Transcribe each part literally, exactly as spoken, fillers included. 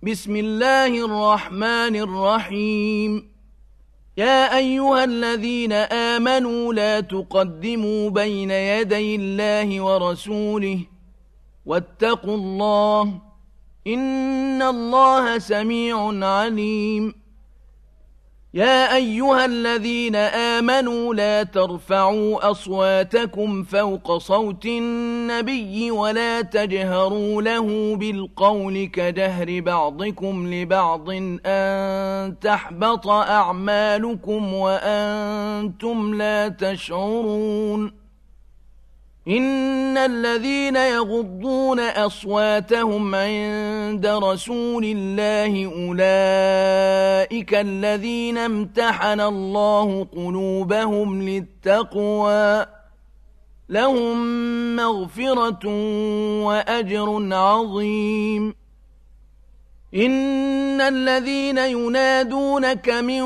بسم الله الرحمن الرحيم يا أيها الذين آمنوا لا تقدموا بين يدي الله ورسوله واتقوا الله إن الله سميع عليم يا أيها الذين آمنوا لا ترفعوا أصواتكم فوق صوت النبي ولا تجهروا له بالقول كجهر بعضكم لبعض أن تحبط أعمالكم وأنتم لا تشعرون إن الذين يغضون أصواتهم عند رسول الله أولئك الذين امتحن الله قلوبهم للتقوى لهم مغفرة وأجر عظيم إن الذين ينادونك من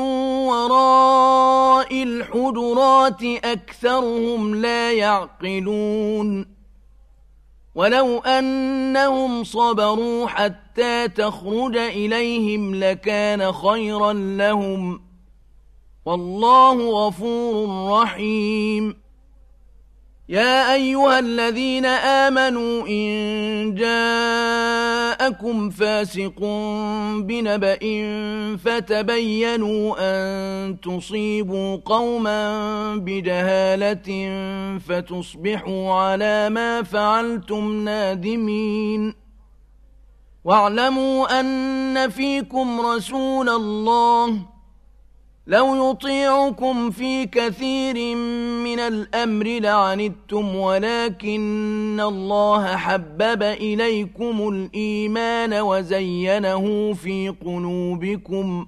وراء الحجرات أكثرهم لا يعقلون ولو أنهم صبروا حتى تخرج إليهم لكان خيرا لهم والله غفور رحيم يا أيها الذين آمنوا إن جاءكم فاسق بنبأ فتبينوا أن تصيبوا قوما بجهالة فتصبحوا على ما فعلتم نادمين واعلموا أن فيكم رسول الله لو يطيعكم في كثير من الأمر لعنتم ولكن الله حبب إليكم الإيمان وزينه في قلوبكم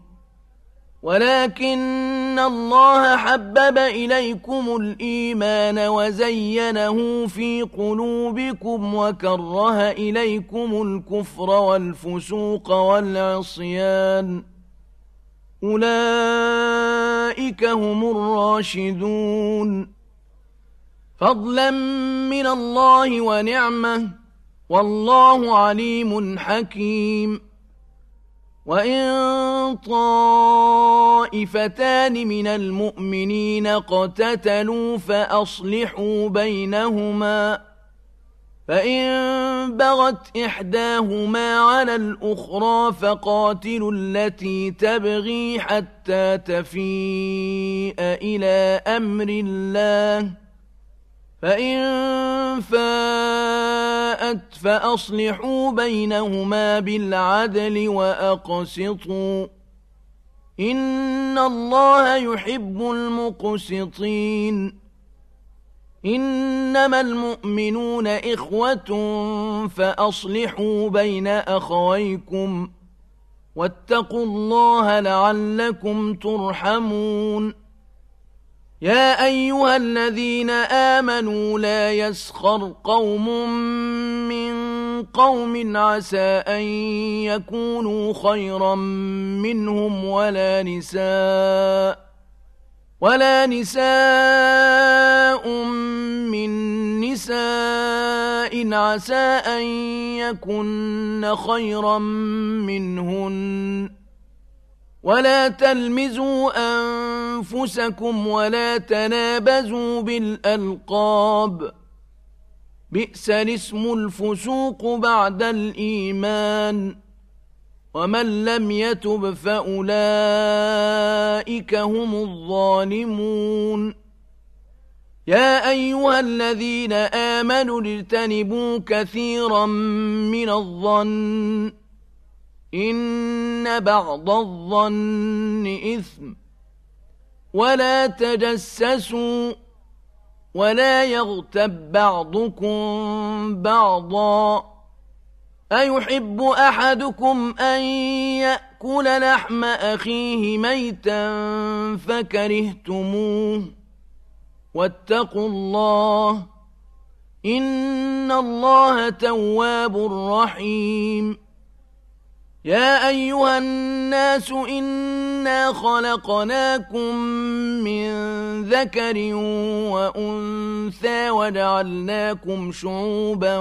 ولكن الله حبب إليكم الإيمان وزينه في قلوبكم وكره إليكم الكفر والفسوق والعصيان أولئك هم الراشدون فضلا من الله ونعمة والله عليم حكيم وإن طائفتان من المؤمنين اقتتلوا فأصلحوا بينهما فإن بغت إحداهما على الأخرى فقاتلوا التي تبغي حتى تفيء إلى أمر الله فإن فاءت فأصلحوا بينهما بالعدل وأقسطوا إن الله يحب المقسطين إنما المؤمنون إخوة فأصلحوا بين أخويكم واتقوا الله لعلكم ترحمون يا أيها الذين آمنوا لا يسخر قوم من قوم عسى أن يكونوا خيرا منهم ولا نساء ولا نساء من نساء عسى أن يكن خيرا منهن ولا تلمزوا أنفسكم ولا تنابزوا بالألقاب بئس الاسم الفسوق بعد الإيمان ومن لم يتب فأولئك هم الظالمون يا أيها الذين آمنوا اجتنبوا كثيرا من الظن إن بعض الظن إثم ولا تجسسوا ولا يغتب بعضكم بعضا أيحب أحدكم أن يأكل لحم أخيه ميتا فكرهتموه واتقوا الله إن الله تواب رحيم يا أيها الناس إن إنا خلقناكم من ذكر وأنثى وجعلناكم شعوبا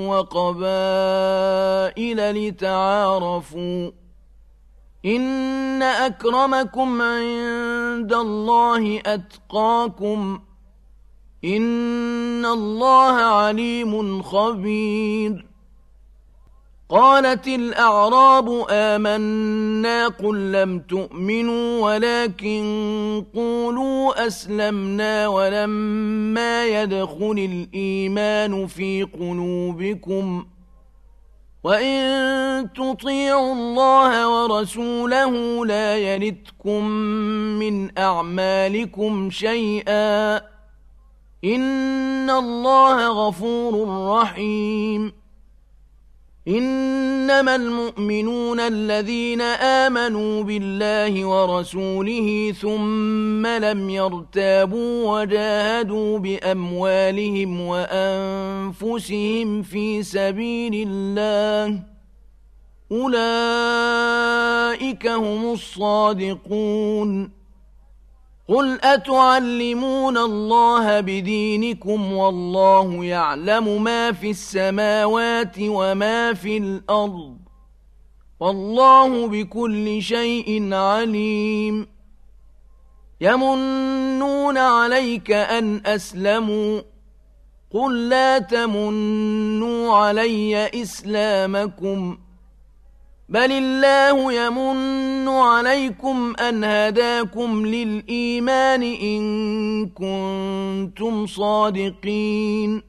وقبائل لتعارفوا إن أكرمكم عند الله أتقاكم إن الله عليم خبير. قالت الأعراب آمنا قل لم تؤمنوا ولكن قولوا أسلمنا ولما يدخل الإيمان في قلوبكم وإن تطيعوا الله ورسوله لا يلتكم من أعمالكم شيئا إن الله غفور رحيم. إنما المؤمنون الذين آمنوا بالله ورسوله ثم لم يرتابوا وجاهدوا بأموالهم وأنفسهم في سبيل الله أولئك هم الصادقون. قل أتعلمون الله بدينكم والله يعلم ما في السماوات وما في الأرض والله بكل شيء عليم. يمنون عليك أن أسلموا قل لا تمنوا علي إسلامكم بل الله يمن عليكم أن هداكم للإيمان إن كنتم صادقين.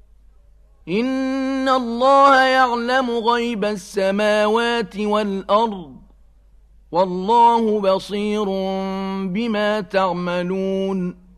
إن الله يعلم غيب السماوات والأرض والله بصير بما تعملون.